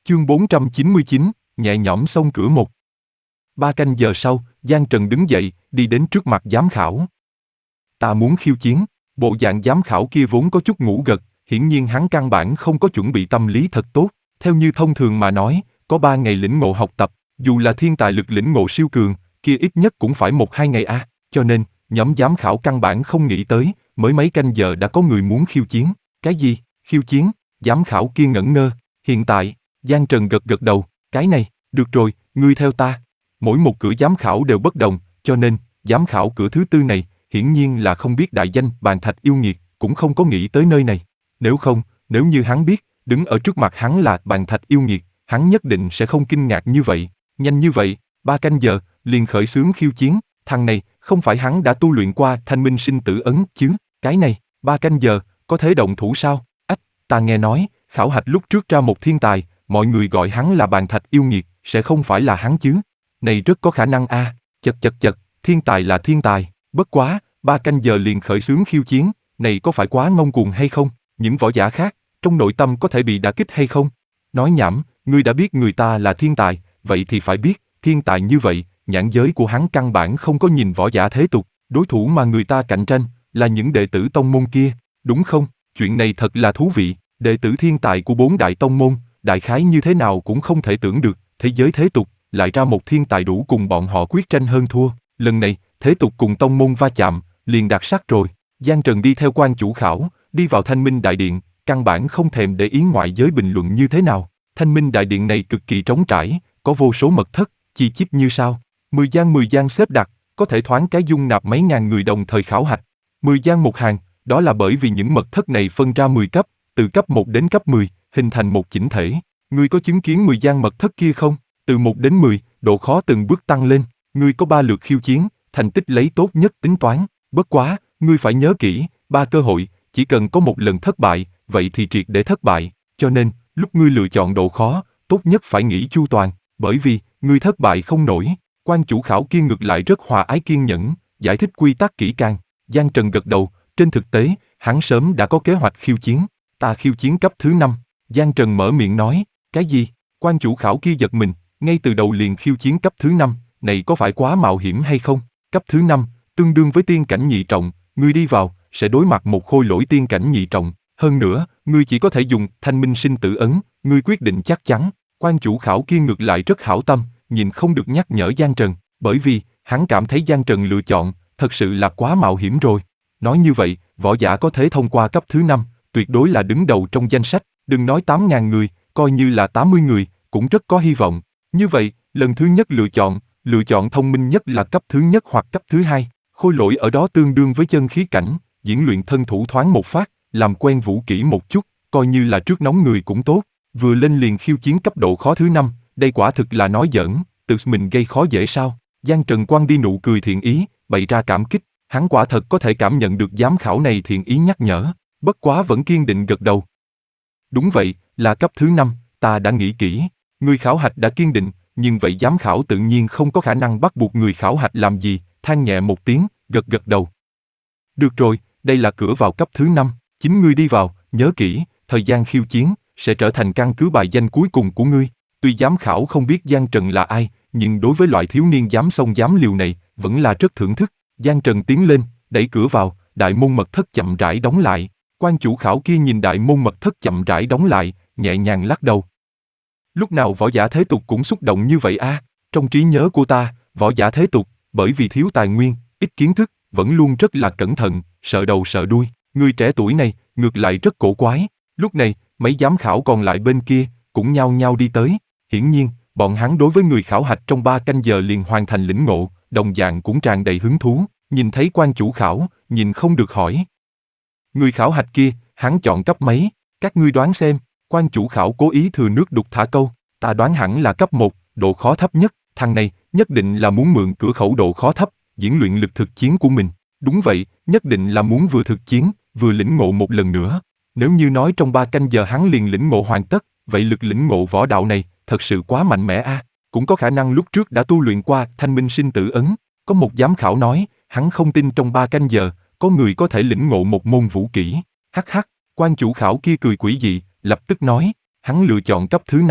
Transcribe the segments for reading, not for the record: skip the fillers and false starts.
Chương 499, nhẹ nhõm xông cửa một. 3 canh giờ sau, Giang Trần đứng dậy, đi đến trước mặt giám khảo. Ta muốn khiêu chiến. Bộ dạng giám khảo kia vốn có chút ngủ gật, hiển nhiên hắn căn bản không có chuẩn bị tâm lý thật tốt. Theo như thông thường mà nói, có 3 ngày lĩnh ngộ học tập, dù là thiên tài lực lĩnh ngộ siêu cường, kia ít nhất cũng phải 1-2 ngày a. Cho nên, nhóm giám khảo căn bản không nghĩ tới, mới mấy canh giờ đã có người muốn khiêu chiến. Cái gì? Khiêu chiến? Giám khảo kia ngẩn ngơ. Hiện tại, Giang Trần gật gật đầu, cái này, được rồi, ngươi theo ta. Mỗi một cửa giám khảo đều bất đồng, cho nên, giám khảo cửa thứ tư này, hiển nhiên là không biết đại danh Bàn Thạch yêu nghiệt, cũng không có nghĩ tới nơi này. Nếu như hắn biết, đứng ở trước mặt hắn là Bàn Thạch yêu nghiệt, hắn nhất định sẽ không kinh ngạc như vậy. Nhanh như vậy, 3 canh giờ, liền khởi xướng khiêu chiến, thằng này, không phải hắn đã tu luyện qua Thanh Minh Sinh Tử Ấn chứ, cái này, 3 canh giờ, có thể động thủ sao? Ách, ta nghe nói, khảo hạch lúc trước ra một thiên tài, mọi người gọi hắn là Bàn Thạch yêu nghiệt, sẽ không phải là hắn chứ? Này rất có khả năng a. Chật, thiên tài là thiên tài, bất quá, 3 canh giờ liền khởi xướng khiêu chiến, này có phải quá ngông cuồng hay không? Những võ giả khác, trong nội tâm có thể bị đả kích hay không? Nói nhảm, ngươi đã biết người ta là thiên tài, vậy thì phải biết, thiên tài như vậy, nhãn giới của hắn căn bản không có nhìn võ giả thế tục, đối thủ mà người ta cạnh tranh, là những đệ tử tông môn kia, đúng không? Chuyện này thật là thú vị, đệ tử thiên tài của 4 đại tông môn, đại khái như thế nào cũng không thể tưởng được, thế giới thế tục, lại ra một thiên tài đủ cùng bọn họ quyết tranh hơn thua, lần này, thế tục cùng tông môn va chạm, liền đạt sắc rồi. Giang Trần đi theo quan chủ khảo, đi vào Thanh Minh Đại Điện, căn bản không thèm để ý ngoại giới bình luận như thế nào. Thanh Minh Đại Điện này cực kỳ trống trải, có vô số mật thất, chi chít như sao. 10 gian xếp đặt, có thể thoáng cái dung nạp mấy ngàn người đồng thời khảo hạch. 10 gian một hàng, đó là bởi vì những mật thất này phân ra 10 cấp, từ cấp 1 đến cấp 10, hình thành một chỉnh thể. Ngươi có chứng kiến 10 gian mật thất kia không? Từ 1 đến 10, độ khó từng bước tăng lên. Ngươi có 3 lượt khiêu chiến, thành tích lấy tốt nhất tính toán. Bất quá, ngươi phải nhớ kỹ, 3 cơ hội, chỉ cần có một lần thất bại, vậy thì triệt để thất bại. Cho nên, lúc ngươi lựa chọn độ khó, tốt nhất phải nghĩ chu toàn, bởi vì, ngươi thất bại không nổi. Quan chủ khảo kia ngược lại rất hòa ái kiên nhẫn, giải thích quy tắc kỹ càng. Giang Trần gật đầu, trên thực tế, hắn sớm đã có kế hoạch khiêu chiến. Ta khiêu chiến cấp thứ 5. Giang Trần mở miệng nói, cái gì? Quan chủ khảo kia giật mình, ngay từ đầu liền khiêu chiến cấp thứ 5, này có phải quá mạo hiểm hay không? Cấp thứ 5, tương đương với tiên cảnh nhị trọng, ngươi đi vào, sẽ đối mặt một khôi lỗi tiên cảnh nhị trọng. Hơn nữa, ngươi chỉ có thể dùng Thanh Minh Sinh Tử Ấn, ngươi quyết định chắc chắn. Quan chủ khảo kia ngược lại rất hảo tâm, nhìn không được nhắc nhở Giang Trần, bởi vì, hắn cảm thấy Giang Trần lựa chọn, thật sự là quá mạo hiểm rồi. Nói như vậy, võ giả có thể thông qua cấp thứ 5, tuyệt đối là đứng đầu trong danh sách, đừng nói 8.000 người, coi như là 80 người, cũng rất có hy vọng. Như vậy, lần thứ nhất lựa chọn thông minh nhất là cấp thứ nhất hoặc cấp thứ 2, khôi lỗi ở đó tương đương với chân khí cảnh, diễn luyện thân thủ thoáng một phát, làm quen vũ kỹ một chút, coi như là trước nóng người cũng tốt, vừa lên liền khiêu chiến cấp độ khó thứ 5, đây quả thực là nói giỡn, tự mình gây khó dễ sao? Giang Trần quăng đi nụ cười thiện ý, bày ra cảm kích, hắn quả thật có thể cảm nhận được giám khảo này thiện ý nhắc nhở, bất quá vẫn kiên định gật đầu. Đúng vậy, là cấp thứ 5, ta đã nghĩ kỹ, người khảo hạch đã kiên định, nhưng vậy giám khảo tự nhiên không có khả năng bắt buộc người khảo hạch làm gì, than nhẹ một tiếng, gật đầu. Được rồi, đây là cửa vào cấp thứ 5, chính ngươi đi vào, nhớ kỹ, thời gian khiêu chiến sẽ trở thành căn cứ bài danh cuối cùng của ngươi. Tuy giám khảo không biết Giang Trần là ai, nhưng đối với loại thiếu niên dám xông dám liều này, vẫn là rất thưởng thức. Giang Trần tiến lên, đẩy cửa vào, đại môn mật thất chậm rãi đóng lại. Quan chủ khảo kia nhìn đại môn mật thất chậm rãi đóng lại, nhẹ nhàng lắc đầu. Lúc nào võ giả thế tục cũng xúc động như vậy a? Trong trí nhớ của ta, võ giả thế tục, bởi vì thiếu tài nguyên, ít kiến thức, vẫn luôn rất là cẩn thận, sợ đầu sợ đuôi. Người trẻ tuổi này, ngược lại rất cổ quái. Lúc này, mấy giám khảo còn lại bên kia, cũng nhao nhao đi tới. Hiển nhiên, bọn hắn đối với người khảo hạch trong 3 canh giờ liền hoàn thành lĩnh ngộ, đồng dạng cũng tràn đầy hứng thú. Nhìn thấy quan chủ khảo, nhìn không được hỏi. Người khảo hạch kia, hắn chọn cấp mấy? Các ngươi đoán xem. Quan chủ khảo cố ý thừa nước đục thả câu. Ta đoán hẳn là cấp 1, độ khó thấp nhất. Thằng này, nhất định là muốn mượn cửa khẩu độ khó thấp, diễn luyện lực thực chiến của mình. Đúng vậy, nhất định là muốn vừa thực chiến, vừa lĩnh ngộ một lần nữa. Nếu như nói trong 3 canh giờ hắn liền lĩnh ngộ hoàn tất, vậy lực lĩnh ngộ võ đạo này, thật sự quá mạnh mẽ a. Cũng có khả năng lúc trước đã tu luyện qua Thanh Minh Sinh Tử Ấn. Có một giám khảo nói, hắn không tin trong 3 canh giờ, có người có thể lĩnh ngộ một môn vũ kỹ. Hắc hắc, quan chủ khảo kia cười quỷ dị, lập tức nói, hắn lựa chọn cấp thứ 5.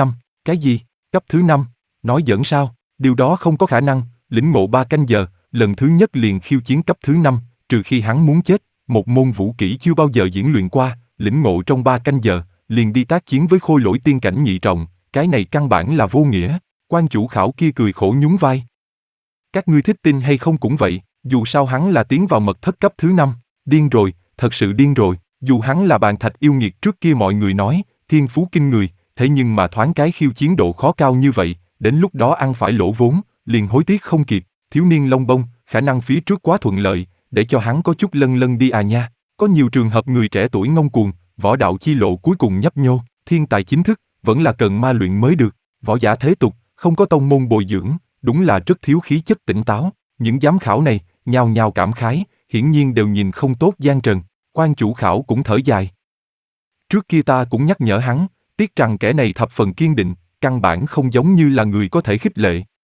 Cái gì? Cấp thứ 5? Nói giỡn sao? Điều đó không có khả năng, lĩnh ngộ 3 canh giờ, lần thứ nhất liền khiêu chiến cấp thứ 5, trừ khi hắn muốn chết, một môn vũ kỹ chưa bao giờ diễn luyện qua, lĩnh ngộ trong 3 canh giờ, liền đi tác chiến với khôi lỗi tiên cảnh nhị trọng, cái này căn bản là vô nghĩa. Quan chủ khảo kia cười khổ nhún vai. Các ngươi thích tin hay không cũng vậy, dù sao hắn là tiến vào mật thất cấp thứ 5, điên rồi, thật sự điên rồi, dù hắn là bàn thạch yêu nghiệt trước kia mọi người nói, thiên phú kinh người, thế nhưng mà thoáng cái khiêu chiến độ khó cao như vậy, đến lúc đó ăn phải lỗ vốn, liền hối tiếc không kịp, thiếu niên lông bông, khả năng phía trước quá thuận lợi, để cho hắn có chút lân lân đi à nha. Có nhiều trường hợp người trẻ tuổi ngông cuồng, võ đạo chi lộ cuối cùng nhấp nhô, thiên tài chính thức, vẫn là cần ma luyện mới được, võ giả thế tục, không có tông môn bồi dưỡng, đúng là rất thiếu khí chất tỉnh táo. Những giám khảo này, nhao nhao cảm khái, hiển nhiên đều nhìn không tốt Giang Trần, quan chủ khảo cũng thở dài. Trước kia ta cũng nhắc nhở hắn, tiếc rằng kẻ này thập phần kiên định, căn bản không giống như là người có thể khích lệ.